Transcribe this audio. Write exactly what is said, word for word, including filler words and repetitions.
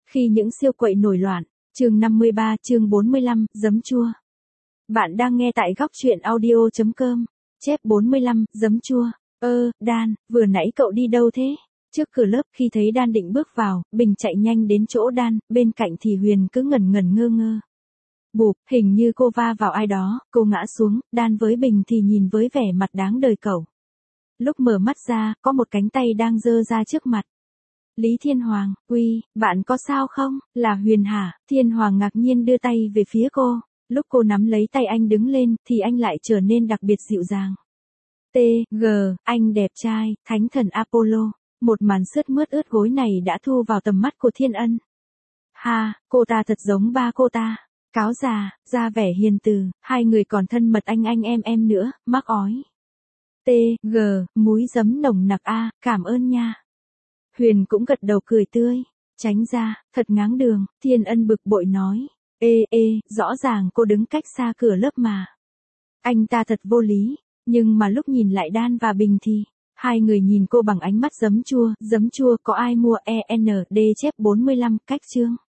Khi những siêu quậy nổi loạn, chương năm mươi ba, chương bốn mươi lăm, giấm chua. Bạn đang nghe tại góc truyện audio chấm com. Chép bốn mươi lăm, giấm chua. Ơ, Dan, vừa nãy cậu đi đâu thế? Trước cửa lớp khi thấy Dan định bước vào, Bình chạy nhanh đến chỗ Dan, bên cạnh thì Huyền cứ ngẩn ngẩn ngơ ngơ. Bụp, hình như cô va vào ai đó, cô ngã xuống, Dan với Bình thì nhìn với vẻ mặt đáng đời cẩu. Lúc mở mắt ra, có một cánh tay đang giơ ra trước mặt. Lý Thiên Hoàng, uy, bạn có sao không? Là Huyền hả? Thiên Hoàng ngạc nhiên đưa tay về phía cô. Lúc cô nắm lấy tay anh đứng lên, thì anh lại trở nên đặc biệt dịu dàng. T, G, anh đẹp trai, thánh thần Apollo. Một màn sướt mướt ướt gối này đã thu vào tầm mắt của Thiên Ân. Ha, cô ta thật giống ba cô ta. Cáo già, ra vẻ hiền từ, hai người còn thân mật anh anh em em nữa, mắc ói. T, G, múi giấm nồng nặc a, cảm ơn nha. Huyền cũng gật đầu cười tươi. Tránh ra, thật ngáng đường, Thiên Ân bực bội nói. Ê ê, rõ ràng cô đứng cách xa cửa lớp mà. Anh ta thật vô lý, nhưng mà lúc nhìn lại Dan và Bình thì, hai người nhìn cô bằng ánh mắt giấm chua, giấm chua có ai mua e en đê chép bốn mươi lăm cách chương.